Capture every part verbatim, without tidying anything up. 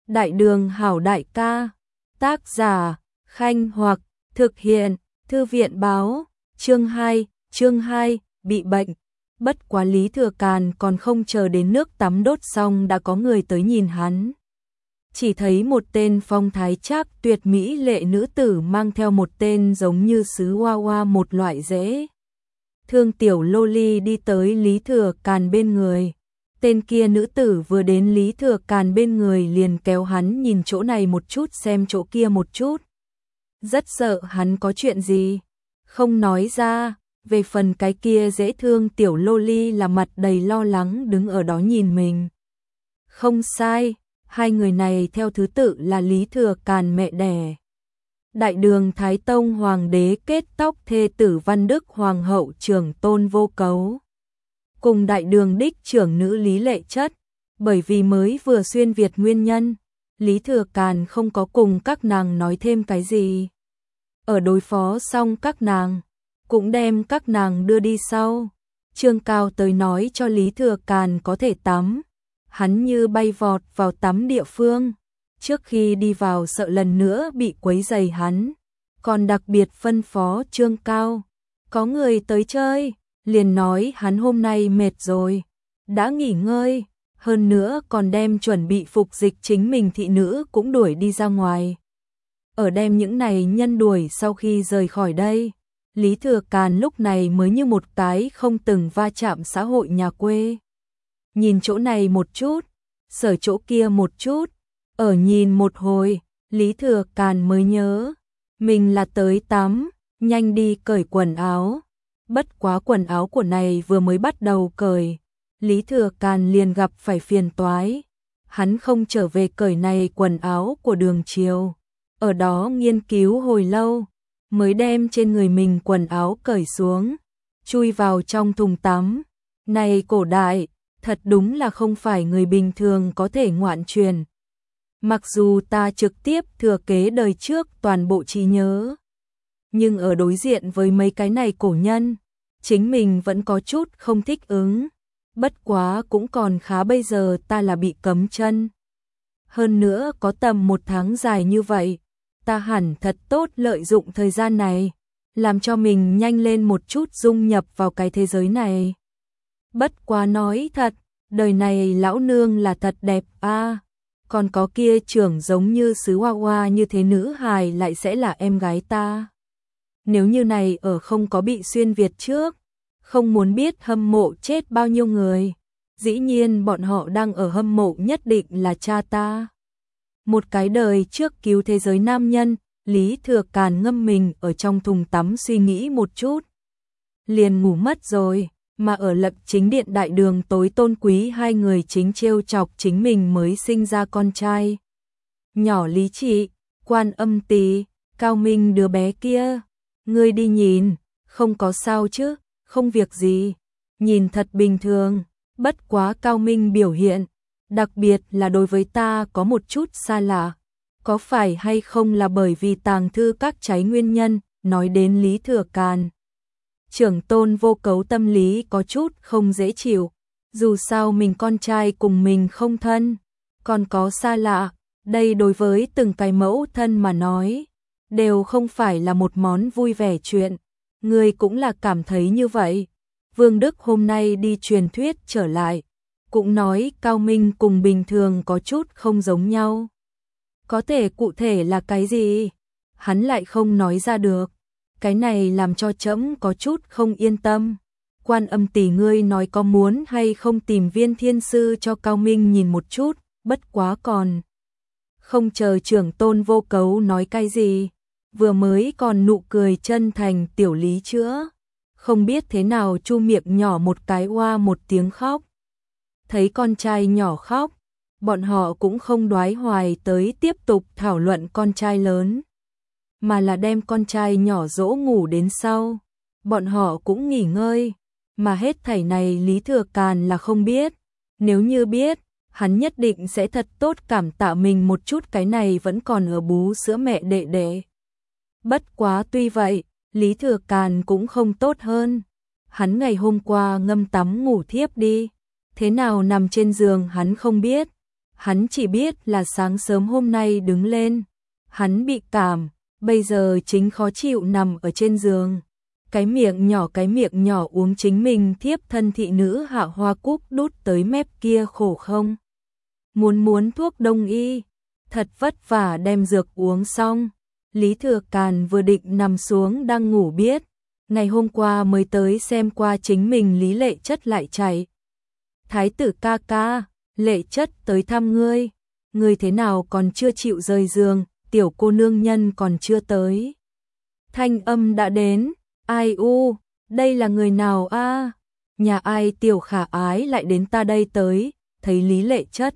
Đại đường hảo đại ca, tác giả, Khanh Hoặc, thực hiện, Thư viện báo, chương hai, chương hai, bị bệnh. Bất quá Lý Thừa Càn còn không chờ đến nước tắm đốt xong đã có người tới nhìn hắn. Chỉ thấy một tên phong thái trác tuyệt mỹ lệ nữ tử mang theo một tên giống như sứ hoa hoa một loại dễ thương tiểu loli đi tới Lý Thừa Càn bên người. Tên kia nữ tử vừa đến Lý Thừa Càn bên người liền kéo hắn nhìn chỗ này một chút xem chỗ kia một chút. Rất sợ hắn có chuyện gì, không nói ra. Về phần cái kia dễ thương tiểu loli là mặt đầy lo lắng đứng ở đó nhìn mình. Không sai, hai người này theo thứ tự là Lý Thừa Càn mẹ đẻ, Đại đường Thái Tông Hoàng đế kết tóc thê tử Văn Đức Hoàng hậu trưởng tôn Vô Cấu, cùng đại đường đích trưởng nữ Lý Lệ Chất. Bởi vì mới vừa xuyên Việt nguyên nhân, Lý Thừa Càn không có cùng các nàng nói thêm cái gì. Ở đối phó xong các nàng, cũng đem các nàng đưa đi sau. Trương Cao tới nói cho Lý Thừa Càn có thể tắm. Hắn như bay vọt vào tắm địa phương. Trước khi đi vào sợ lần nữa bị quấy rầy hắn. Còn đặc biệt phân phó Trương Cao. Có người tới chơi, liền nói hắn hôm nay mệt rồi, đã nghỉ ngơi. Hơn nữa còn đem chuẩn bị phục dịch chính mình thị nữ cũng đuổi đi ra ngoài. Ở đem những này nhân đuổi sau khi rời khỏi đây, Lý Thừa Càn lúc này mới như một cái không từng va chạm xã hội nhà quê. Nhìn chỗ này một chút, sở chỗ kia một chút, ở nhìn một hồi, Lý Thừa Càn mới nhớ, mình là tới tắm, nhanh đi cởi quần áo. Bất quá quần áo của này vừa mới bắt đầu cởi, Lý Thừa Càn liền gặp phải phiền toái. Hắn không trở về cởi này quần áo của Đường Triều, ở đó nghiên cứu hồi lâu, mới đem trên người mình quần áo cởi xuống, chui vào trong thùng tắm. Này cổ đại, thật đúng là không phải người bình thường có thể ngoạn truyền. Mặc dù ta trực tiếp thừa kế đời trước toàn bộ trí nhớ, nhưng ở đối diện với mấy cái này cổ nhân, chính mình vẫn có chút không thích ứng. Bất quá cũng còn khá, bây giờ ta là bị cấm chân. Hơn nữa có tầm một tháng dài như vậy, ta hẳn thật tốt lợi dụng thời gian này, làm cho mình nhanh lên một chút dung nhập vào cái thế giới này. Bất quá nói thật, đời này lão nương là thật đẹp a. À, còn có kia trưởng giống như sứ hoa hoa như thế nữ hài lại sẽ là em gái ta. Nếu như này ở không có bị xuyên Việt trước, không muốn biết hâm mộ chết bao nhiêu người. Dĩ nhiên bọn họ đang ở hâm mộ nhất định là cha ta. Một cái đời trước cứu thế giới nam nhân, Lý Thừa Càn ngâm mình ở trong thùng tắm suy nghĩ một chút. Liền ngủ mất rồi, mà ở Lập Chính Điện đại đường tối tôn quý hai người chính trêu chọc chính mình mới sinh ra con trai. Nhỏ Lý Trị, Quan Âm Tỳ, Cao Minh đứa bé kia, ngươi đi nhìn, không có sao chứ, không việc gì, nhìn thật bình thường. Bất quá Cao Minh biểu hiện, đặc biệt là đối với ta có một chút xa lạ. Có phải hay không là bởi vì tàng thư các cháy nguyên nhân, nói đến Lý Thừa Càn. Trưởng tôn Vô Cấu tâm lý có chút không dễ chịu, dù sao mình con trai cùng mình không thân, còn có xa lạ, đây đối với từng cái mẫu thân mà nói, đều không phải là một món vui vẻ chuyện. Người cũng là cảm thấy như vậy. Vương Đức hôm nay đi truyền thuyết trở lại, cũng nói Cao Minh cùng bình thường có chút không giống nhau. Có thể cụ thể là cái gì? Hắn lại không nói ra được. Cái này làm cho trẫm có chút không yên tâm. Quan Âm Tỳ ngươi nói có muốn hay không tìm Viên Thiên Sư cho Cao Minh nhìn một chút, bất quá còn không chờ trưởng tôn Vô Cấu nói cái gì, vừa mới còn nụ cười chân thành tiểu Lý chữa, không biết thế nào chu miệng nhỏ một cái oa một tiếng khóc. Thấy con trai nhỏ khóc, bọn họ cũng không đoái hoài tới tiếp tục thảo luận con trai lớn, mà là đem con trai nhỏ dỗ ngủ đến sau. Bọn họ cũng nghỉ ngơi, mà hết thảy này Lý Thừa Càn là không biết. Nếu như biết, hắn nhất định sẽ thật tốt cảm tạ mình một chút, cái này vẫn còn ở bú sữa mẹ đệ đệ. Bất quá tuy vậy, Lý Thừa Càn cũng không tốt hơn. Hắn ngày hôm qua ngâm tắm ngủ thiếp đi, thế nào nằm trên giường hắn không biết. hắn chỉ biết là sáng sớm hôm nay đứng lên, hắn bị cảm, bây giờ chính khó chịu nằm ở trên giường. Cái miệng nhỏ cái miệng nhỏ uống chính mình thiếp thân thị nữ Hạ Hoa Cúc đút tới mép kia khổ không? Muốn muốn thuốc đông y, thật vất vả đem dược uống xong. Lý Thừa Càn vừa định nằm xuống đang ngủ biết, ngày hôm qua mới tới xem qua chính mình Lý Lệ Chất lại chạy. Thái tử ca ca, Lệ Chất tới thăm ngươi, ngươi thế nào còn chưa chịu rời giường, tiểu cô nương nhân còn chưa tới. Thanh âm đã đến, ai u, đây là người nào a? Nhà ai tiểu khả ái lại đến ta đây tới, thấy Lý Lệ Chất.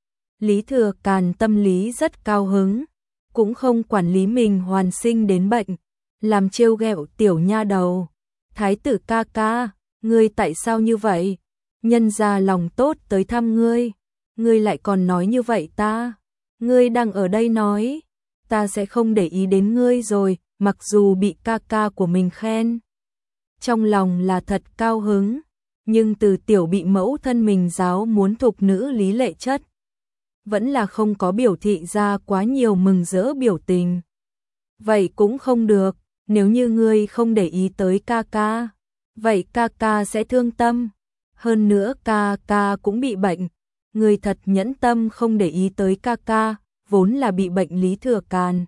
Lý Thừa Càn tâm lý rất cao hứng, cũng không quản lý mình hoàn sinh đến bệnh, làm trêu ghẹo tiểu nha đầu. Thái tử ca ca, ngươi tại sao như vậy? Nhân ra lòng tốt tới thăm ngươi, ngươi lại còn nói như vậy ta? Ngươi đang ở đây nói, ta sẽ không để ý đến ngươi rồi, mặc dù bị ca ca của mình khen. Trong lòng là thật cao hứng, nhưng từ tiểu bị mẫu thân mình giáo muốn thục nữ Lý Lệ Chất, vẫn là không có biểu thị ra quá nhiều mừng rỡ biểu tình. Vậy cũng không được, nếu như ngươi không để ý tới ca ca, vậy ca ca sẽ thương tâm. Hơn nữa ca ca cũng bị bệnh, ngươi thật nhẫn tâm không để ý tới ca ca, vốn là bị bệnh Lý Thừa Càn.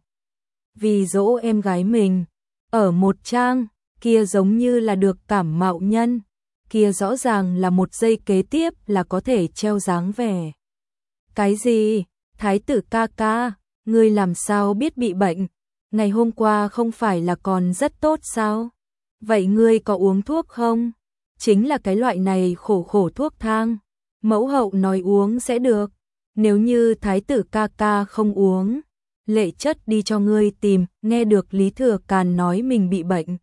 Vì dỗ em gái mình, ở một trang, kia giống như là được cảm mạo nhân, kia rõ ràng là một giây kế tiếp là có thể treo dáng vẻ. Cái gì? Thái tử ca ca, ngươi làm sao biết bị bệnh? Ngày hôm qua không phải là còn rất tốt sao? Vậy ngươi có uống thuốc không? Chính là cái loại này khổ khổ thuốc thang. Mẫu hậu nói uống sẽ được. Nếu như thái tử ca ca không uống, Lệ Chất đi cho ngươi tìm. Nghe được Lý Thừa Càn nói mình bị bệnh,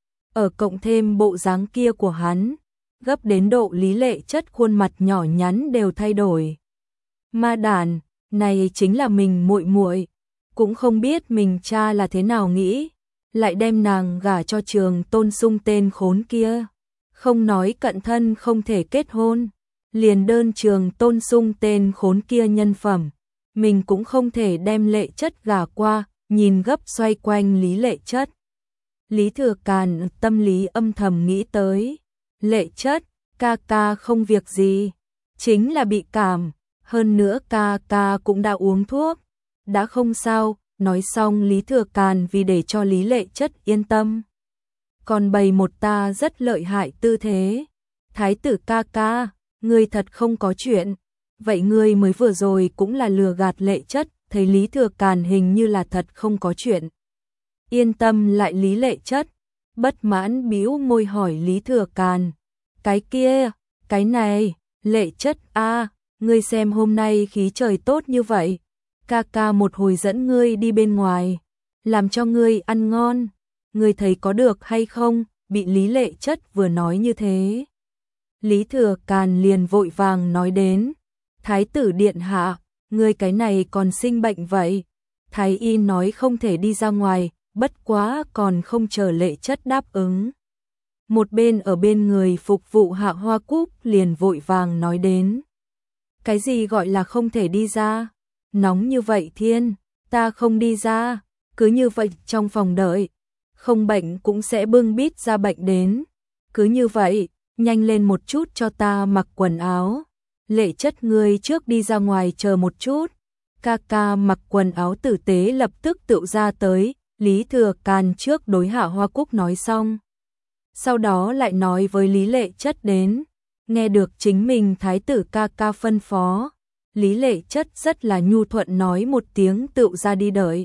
ở cộng thêm bộ dáng kia của hắn, gấp đến độ Lý Lệ Chất khuôn mặt nhỏ nhắn đều thay đổi. Ma đàn, này chính là mình muội muội, cũng không biết mình cha là thế nào nghĩ, lại đem nàng gả cho Trường Tôn Sung tên khốn kia, không nói cận thân không thể kết hôn, liền đơn Trường Tôn Sung tên khốn kia nhân phẩm, mình cũng không thể đem Lệ Chất gả qua. Nhìn gấp xoay quanh Lý Lệ Chất, Lý Thừa Càn tâm lý âm thầm nghĩ tới, Lệ Chất, ca ca không việc gì, chính là bị cảm, hơn nữa ca ca cũng đã uống thuốc, đã không sao. Nói xong Lý Thừa Càn vì để cho Lý Lệ Chất yên tâm, còn bày một ta rất lợi hại tư thế. Thái tử ca ca, ngươi thật không có chuyện, vậy ngươi mới vừa rồi cũng là lừa gạt Lệ Chất. Thấy Lý Thừa Càn hình như là thật không có chuyện, yên tâm lại Lý Lệ Chất, bất mãn bĩu môi hỏi Lý Thừa Càn, cái kia, cái này, Lệ Chất a, ngươi xem hôm nay khí trời tốt như vậy, ca ca một hồi dẫn ngươi đi bên ngoài, làm cho ngươi ăn ngon, ngươi thấy có được hay không? Bị Lý Lệ Chất vừa nói như thế, Lý Thừa Càn liền vội vàng nói đến, thái tử điện hạ, ngươi cái này còn sinh bệnh vậy? Thái y nói không thể đi ra ngoài, bất quá còn không chờ Lệ Chất đáp ứng. Một bên ở bên người phục vụ Hạ Hoa Cúc liền vội vàng nói đến. Cái gì gọi là không thể đi ra? Nóng như vậy thiên, ta không đi ra, cứ như vậy trong phòng đợi, không bệnh cũng sẽ bưng bít ra bệnh đến. Cứ như vậy, nhanh lên một chút cho ta mặc quần áo. Lệ Chất ngươi trước đi ra ngoài chờ một chút. Ca ca mặc quần áo tử tế lập tức tự ra tới. Lý Thừa Càn trước đối Hạ Hoa Cúc nói xong, sau đó lại nói với Lý Lệ Chất đến. Nghe được chính mình thái tử ca ca phân phó, Lý Lệ Chất rất là nhu thuận nói một tiếng tự ra đi đợi.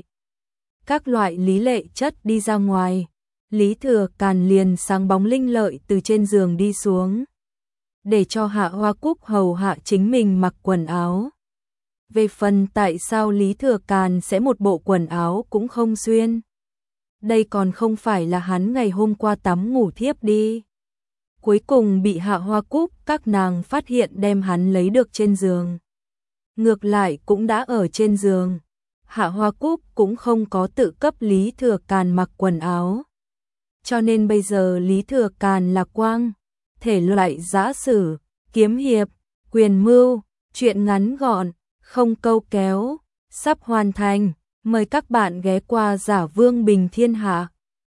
Các loại Lý Lệ Chất đi ra ngoài, Lý Thừa Càn liền sáng bóng linh lợi từ trên giường đi xuống, để cho Hạ Hoa Cúc hầu hạ chính mình mặc quần áo. Về phần tại sao Lý Thừa Càn sẽ một bộ quần áo cũng không xuyên, đây còn không phải là hắn ngày hôm qua tắm ngủ thiếp đi. Cuối cùng bị Hạ Hoa Cúc các nàng phát hiện đem hắn lấy được trên giường. Ngược lại cũng đã ở trên giường, Hạ Hoa Cúc cũng không có tự cấp Lý Thừa Càn mặc quần áo. Cho nên bây giờ Lý Thừa Càn là quang, thể loại giã sử, kiếm hiệp, quyền mưu, chuyện ngắn gọn, không câu kéo, sắp hoàn thành. Mời các bạn ghé qua Giả Vương Bình Thiên Hạ.